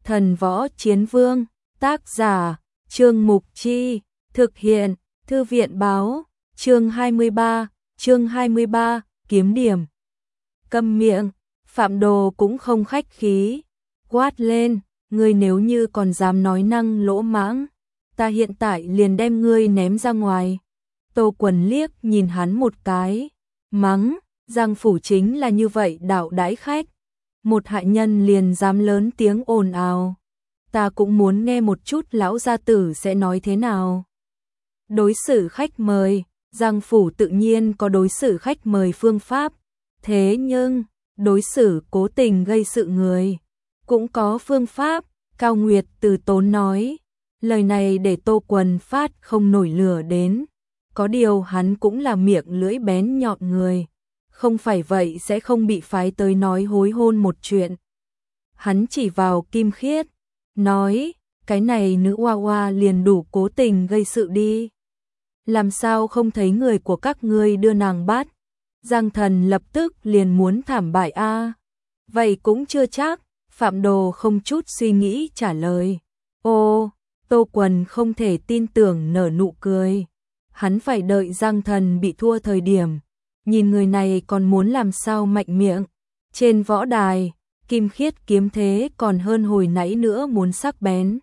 Thần Võ Chiến Vương, tác giả, Trương Mục Chi, thực hiện, Thư viện báo, chương 23, kiếm điểm. Câm miệng, Phạm Đồ cũng không khách khí, quát lên, ngươi nếu như còn dám nói năng lỗ mãng, ta hiện tại liền đem ngươi ném ra ngoài. Tô Quần liếc nhìn hắn một cái, mắng, Giang phủ chính là như vậy đạo đãi khách. Một hạ nhân liền dám lớn tiếng ồn ào. Ta cũng muốn nghe một chút lão gia tử sẽ nói thế nào. Đối xử khách mời, Giang phủ tự nhiên có đối xử khách mời phương pháp. Thế nhưng, đối xử cố tình gây sự người, cũng có phương pháp. Cao Nguyệt từ tốn nói. Lời này để Tô Quần phát không nổi lửa đến. Có điều hắn cũng là miệng lưỡi bén nhọn người. Không phải vậy sẽ không bị phái tới nói hối hôn một chuyện. Hắn chỉ vào Kim Khiết, nói, cái này nữ hoa hoa liền đủ cố tình gây sự đi. Làm sao không thấy người của các ngươi đưa nàng bắt? Giang Thần lập tức liền muốn thảm bại a. Vậy cũng chưa chắc, Phạm Đồ không chút suy nghĩ trả lời. Ô, Tô Quần không thể tin tưởng nở nụ cười. Hắn phải đợi Giang Thần bị thua thời điểm. Nhìn người này còn muốn làm sao mạnh miệng. Trên võ đài, Kim Khiết kiếm thế còn hơn hồi nãy nữa muốn sắc bén.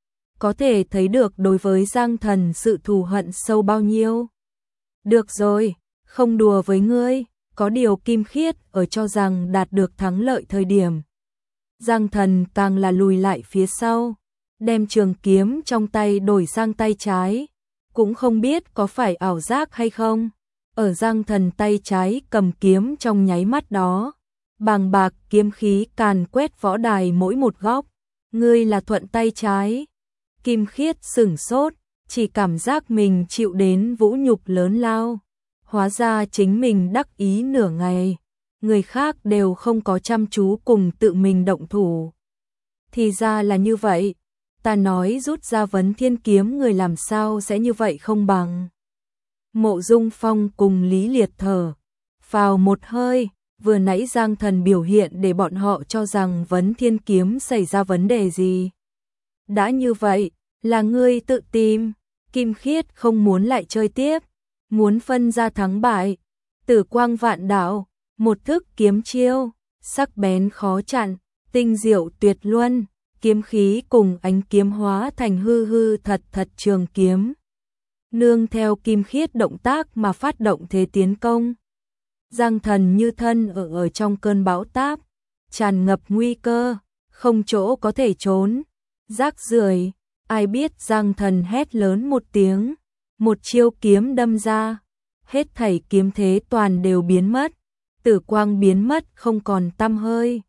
Có thể thấy được đối với Giang Thần sự thù hận sâu bao nhiêu. Được rồi, không đùa với ngươi, có điều Kim Khiết ở cho rằng đạt được thắng lợi thời điểm. Giang Thần càng là lùi lại phía sau, đem trường kiếm trong tay đổi sang tay trái. Cũng không biết có phải ảo giác hay không. Ở Giang Thần tay trái cầm kiếm trong nháy mắt đó, bàng bạc kiếm khí càn quét võ đài mỗi một góc. Ngươi là thuận tay trái. Kim Khiết sửng sốt, chỉ cảm giác mình chịu đến vũ nhục lớn lao. Hóa ra chính mình đắc ý nửa ngày, người khác đều không có chăm chú cùng tự mình động thủ. Thì ra là như vậy, ta nói rút ra Vấn Thiên kiếm người làm sao sẽ như vậy không bằng. Mộ Dung Phong cùng Lý Liệt thở phào một hơi, vừa nãy Giang Thần biểu hiện để bọn họ cho rằng Vấn Thiên kiếm xảy ra vấn đề gì. Đã như vậy, là ngươi tự tìm. Kim Khiết không muốn lại chơi tiếp, muốn phân ra thắng bại. Tử quang vạn đạo, một thức kiếm chiêu, sắc bén khó chặn, tinh diệu tuyệt luân, kiếm khí cùng ánh kiếm hóa thành hư hư thật thật trường kiếm. Nương theo Kim Khiết động tác mà phát động thế tiến công. Giang Thần như thân ở trong cơn bão táp, tràn ngập nguy cơ, không chỗ có thể trốn. Rác rưởi, ai biết Giang Thần hét lớn một tiếng, một chiêu kiếm đâm ra, hết thảy kiếm thế toàn đều biến mất, tử quang biến mất không còn tăm hơi.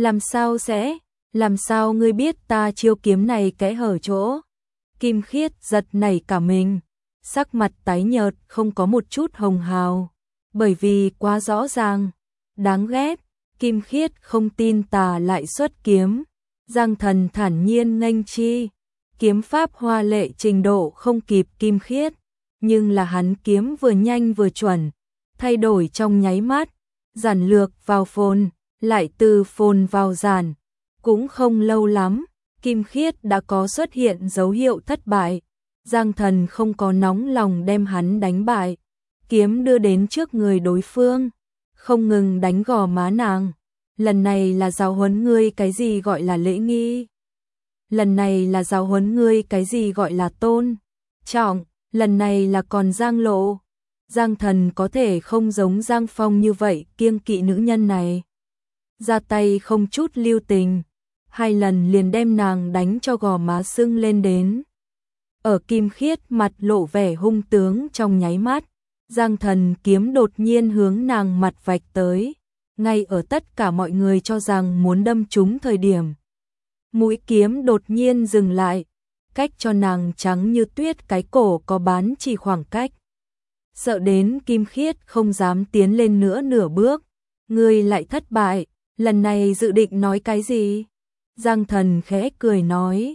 Làm sao ngươi biết ta chiêu kiếm này kẽ hở chỗ? Kim Khiết giật nảy cả mình, sắc mặt tái nhợt không có một chút hồng hào, bởi vì quá rõ ràng, đáng ghét. Kim Khiết không tin tà lại xuất kiếm. Giang Thần thản nhiên nghênh chi, kiếm pháp hoa lệ trình độ không kịp Kim Khiết, nhưng là hắn kiếm vừa nhanh vừa chuẩn, thay đổi trong nháy mắt, giản lược vào phồn, lại từ phồn vào giản, cũng không lâu lắm, Kim Khiết đã có xuất hiện dấu hiệu thất bại. Giang Thần không có nóng lòng đem hắn đánh bại, kiếm đưa đến trước người đối phương, không ngừng đánh gò má nàng. Lần này là giáo huấn ngươi cái gì gọi là lễ nghi. Lần này là giáo huấn ngươi cái gì gọi là tôn trọng. Lần này là còn Giang Lộ. Giang Thần có thể không giống Giang Phong như vậy kiêng kỵ nữ nhân này. Ra tay không chút lưu tình, 2 lần liền đem nàng đánh cho gò má sưng lên đến. Ở Kim Khiết mặt lộ vẻ hung tướng trong nháy mắt, Giang Thần kiếm đột nhiên hướng nàng mặt vạch tới. Ngay ở tất cả mọi người cho rằng muốn đâm trúng thời điểm, mũi kiếm đột nhiên dừng lại, cách cho nàng trắng như tuyết cái cổ có bán chỉ khoảng cách. Sợ đến Kim Khiết không dám tiến lên nữa nửa bước. Ngươi lại thất bại, lần này dự định nói cái gì? Giang Thần khẽ cười nói,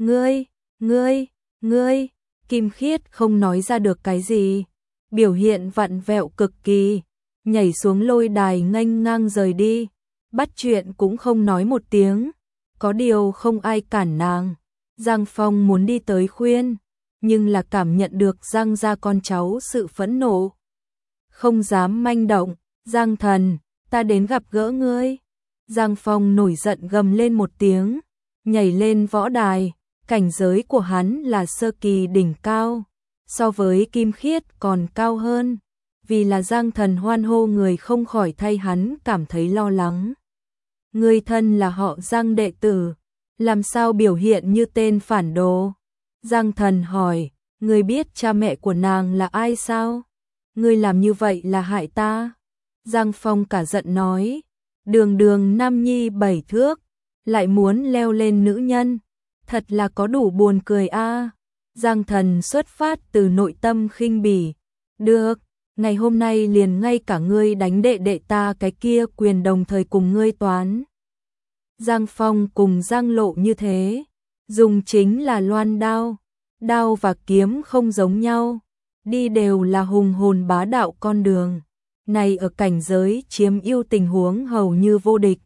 ngươi. Kim Khiết không nói ra được cái gì, biểu hiện vặn vẹo cực kỳ. Nhảy xuống lôi đài nghênh ngang rời đi, bắt chuyện cũng không nói một tiếng. có điều không ai cản nàng. Giang Phong muốn đi tới khuyên, nhưng là cảm nhận được Giang gia con cháu sự phẫn nộ. Không dám manh động, Giang thần, ta đến gặp gỡ ngươi. Giang Phong nổi giận gầm lên một tiếng, nhảy lên võ đài, cảnh giới của hắn là sơ kỳ đỉnh cao, so với Kim Khiết còn cao hơn, vì là Giang thần hoan hô người không khỏi thay hắn cảm thấy lo lắng. Người thân là họ Giang đệ tử, làm sao biểu hiện như tên phản đồ? Giang thần hỏi, người biết cha mẹ của nàng là ai sao? Ngươi làm như vậy là hại ta. Giang Phong cả giận nói, đường đường nam nhi 7 thước, lại muốn leo lên nữ nhân, thật là có đủ buồn cười a. Giang thần xuất phát từ nội tâm khinh bỉ, được, ngày hôm nay liền ngay cả ngươi đánh đệ đệ ta cái kia quyền đồng thời cùng ngươi toán. Giang Phong cùng Giang Lộ như thế, dùng chính là loan đao, đao và kiếm không giống nhau, đi đều là hùng hồn bá đạo con đường, này ở cảnh giới chiếm ưu tình huống hầu như vô địch.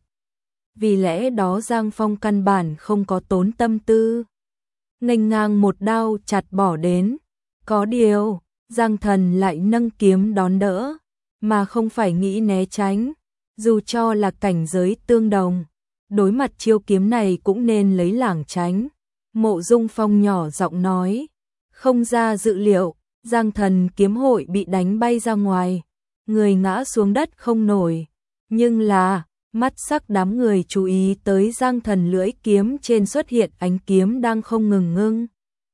Vì lẽ đó Giang Phong căn bản không có tốn tâm tư, nghênh ngang một đao chặt bỏ đến, có điều, Giang thần lại nâng kiếm đón đỡ, mà không phải nghĩ né tránh, dù cho là cảnh giới tương đồng, đối mặt chiêu kiếm này cũng nên lấy lảng tránh. Mộ Dung Phong nhỏ giọng nói, không ra dự liệu, Giang thần kiếm hội bị đánh bay ra ngoài, người ngã xuống đất không nổi, nhưng là, mắt sắc đám người chú ý tới Giang thần lưỡi kiếm trên xuất hiện ánh kiếm đang không ngừng ngưng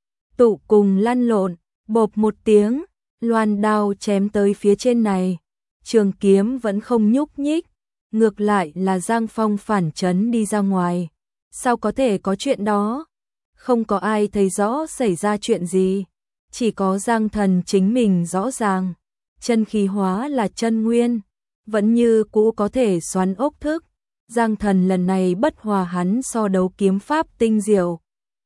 tụ cùng lăn lộn, bộp một tiếng, loan đao chém tới phía trên này, trường kiếm vẫn không nhúc nhích, ngược lại là Giang Phong phản chấn đi ra ngoài. Sao có thể có chuyện đó? Không có ai thấy rõ xảy ra chuyện gì, chỉ có Giang thần chính mình rõ ràng, chân khí hóa là chân nguyên, vẫn như cũ có thể xoắn ốc thức. Giang thần lần này bất hòa hắn so đấu kiếm pháp tinh diệu,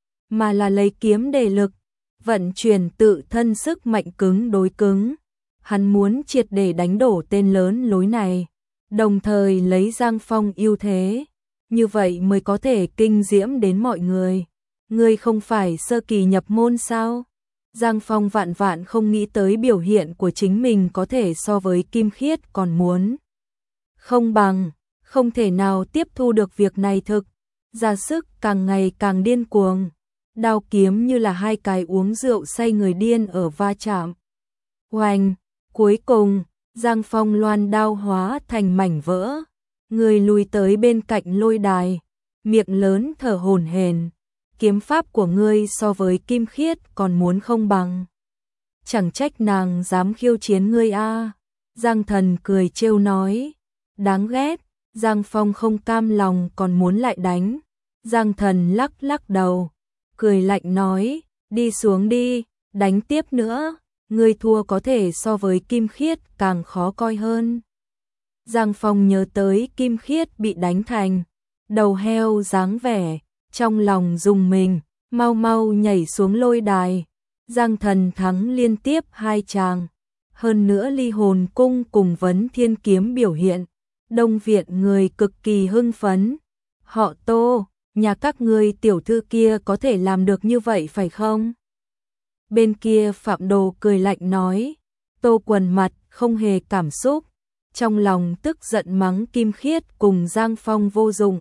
mà là lấy kiếm để lực, vận chuyển tự thân sức mạnh cứng đối cứng. Hắn muốn triệt để đánh đổ tên lớn lối này, đồng thời lấy Giang Phong ưu thế, như vậy mới có thể kinh diễm đến mọi người. Ngươi không phải sơ kỳ nhập môn sao? Giang Phong vạn vạn không nghĩ tới biểu hiện của chính mình có thể so với Kim Khiết còn muốn không bằng, không thể nào tiếp thu được việc này thực, ra sức càng ngày càng điên cuồng, đao kiếm như là hai cái uống rượu say người điên ở va chạm. Oanh, cuối cùng, Giang Phong loan đao hóa thành mảnh vỡ, người lùi tới bên cạnh lôi đài, miệng lớn thở hổn hển. Kiếm pháp của ngươi so với Kim Khiết còn muốn không bằng. Chẳng trách nàng dám khiêu chiến ngươi a. Giang thần cười trêu nói, đáng ghét. Giang Phong không cam lòng còn muốn lại đánh. Giang thần lắc lắc đầu, cười lạnh nói, đi xuống đi, đánh tiếp nữa, ngươi thua có thể so với Kim Khiết càng khó coi hơn. Giang Phong nhớ tới Kim Khiết bị đánh thành đầu heo dáng vẻ, trong lòng rùng mình, mau mau nhảy xuống lôi đài. Giang thần thắng liên tiếp 2 tràng, hơn nữa ly hồn cung cùng vấn thiên kiếm biểu hiện, đông viện người cực kỳ hưng phấn. Họ Tô, nhà các ngươi tiểu thư kia có thể làm được như vậy phải không? Bên kia Phạm Đồ cười lạnh nói, Tô Quần mặt không hề cảm xúc, trong lòng tức giận mắng Kim Khiết cùng Giang Phong vô dụng.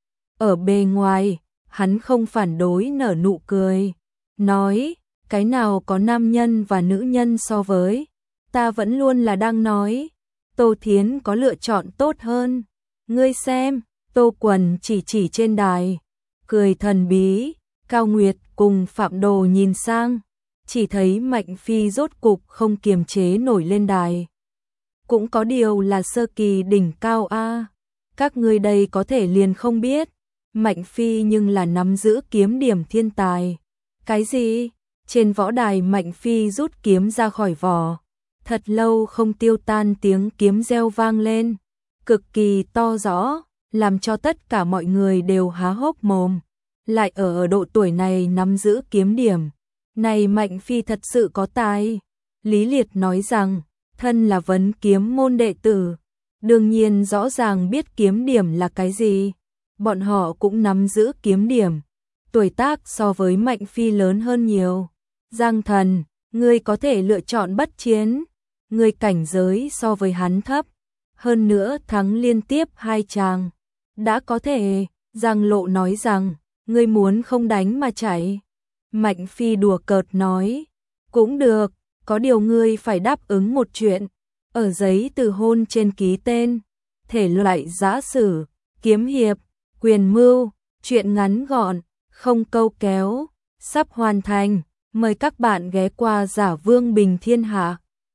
Ở bề ngoài, hắn không phản đối nở nụ cười, nói, cái nào có nam nhân và nữ nhân so với, ta vẫn luôn là đang nói, Tô Thiến có lựa chọn tốt hơn, ngươi xem, Tô Quần chỉ trên đài, cười thần bí. Cao Nguyệt cùng Phạm Đồ nhìn sang, chỉ thấy Mạnh Phi rốt cục không kiềm chế nổi lên đài. Cũng có điều là sơ kỳ đỉnh cao a, các ngươi đây có thể liền không biết, Mạnh Phi nhưng là nắm giữ kiếm điểm thiên tài. Cái gì? Trên võ đài Mạnh Phi rút kiếm ra khỏi vỏ, thật lâu không tiêu tan tiếng kiếm reo vang lên, cực kỳ to rõ, làm cho tất cả mọi người đều há hốc mồm. Lại ở độ tuổi này nắm giữ kiếm điểm, này Mạnh Phi thật sự có tài. Lý Liệt nói rằng, thân là vấn kiếm môn đệ tử, đương nhiên rõ ràng biết kiếm điểm là cái gì. bọn họ cũng nắm giữ kiếm điểm. Tuổi tác so với Mạnh Phi lớn hơn nhiều. Giang Thần, ngươi có thể lựa chọn bất chiến. Ngươi cảnh giới so với hắn thấp. Hơn nữa thắng liên tiếp 2 tràng. Đã có thể, Giang Lộ nói rằng, ngươi muốn không đánh mà chạy. Mạnh Phi đùa cợt nói, cũng được, có điều ngươi phải đáp ứng một chuyện. Ở giấy từ hôn trên ký tên, thể loại giã sử, kiếm hiệp, quyền mưu, chuyện ngắn gọn, không câu kéo, sắp hoàn thành. Mời các bạn ghé qua Giả Vương Bình Thiên Hạ.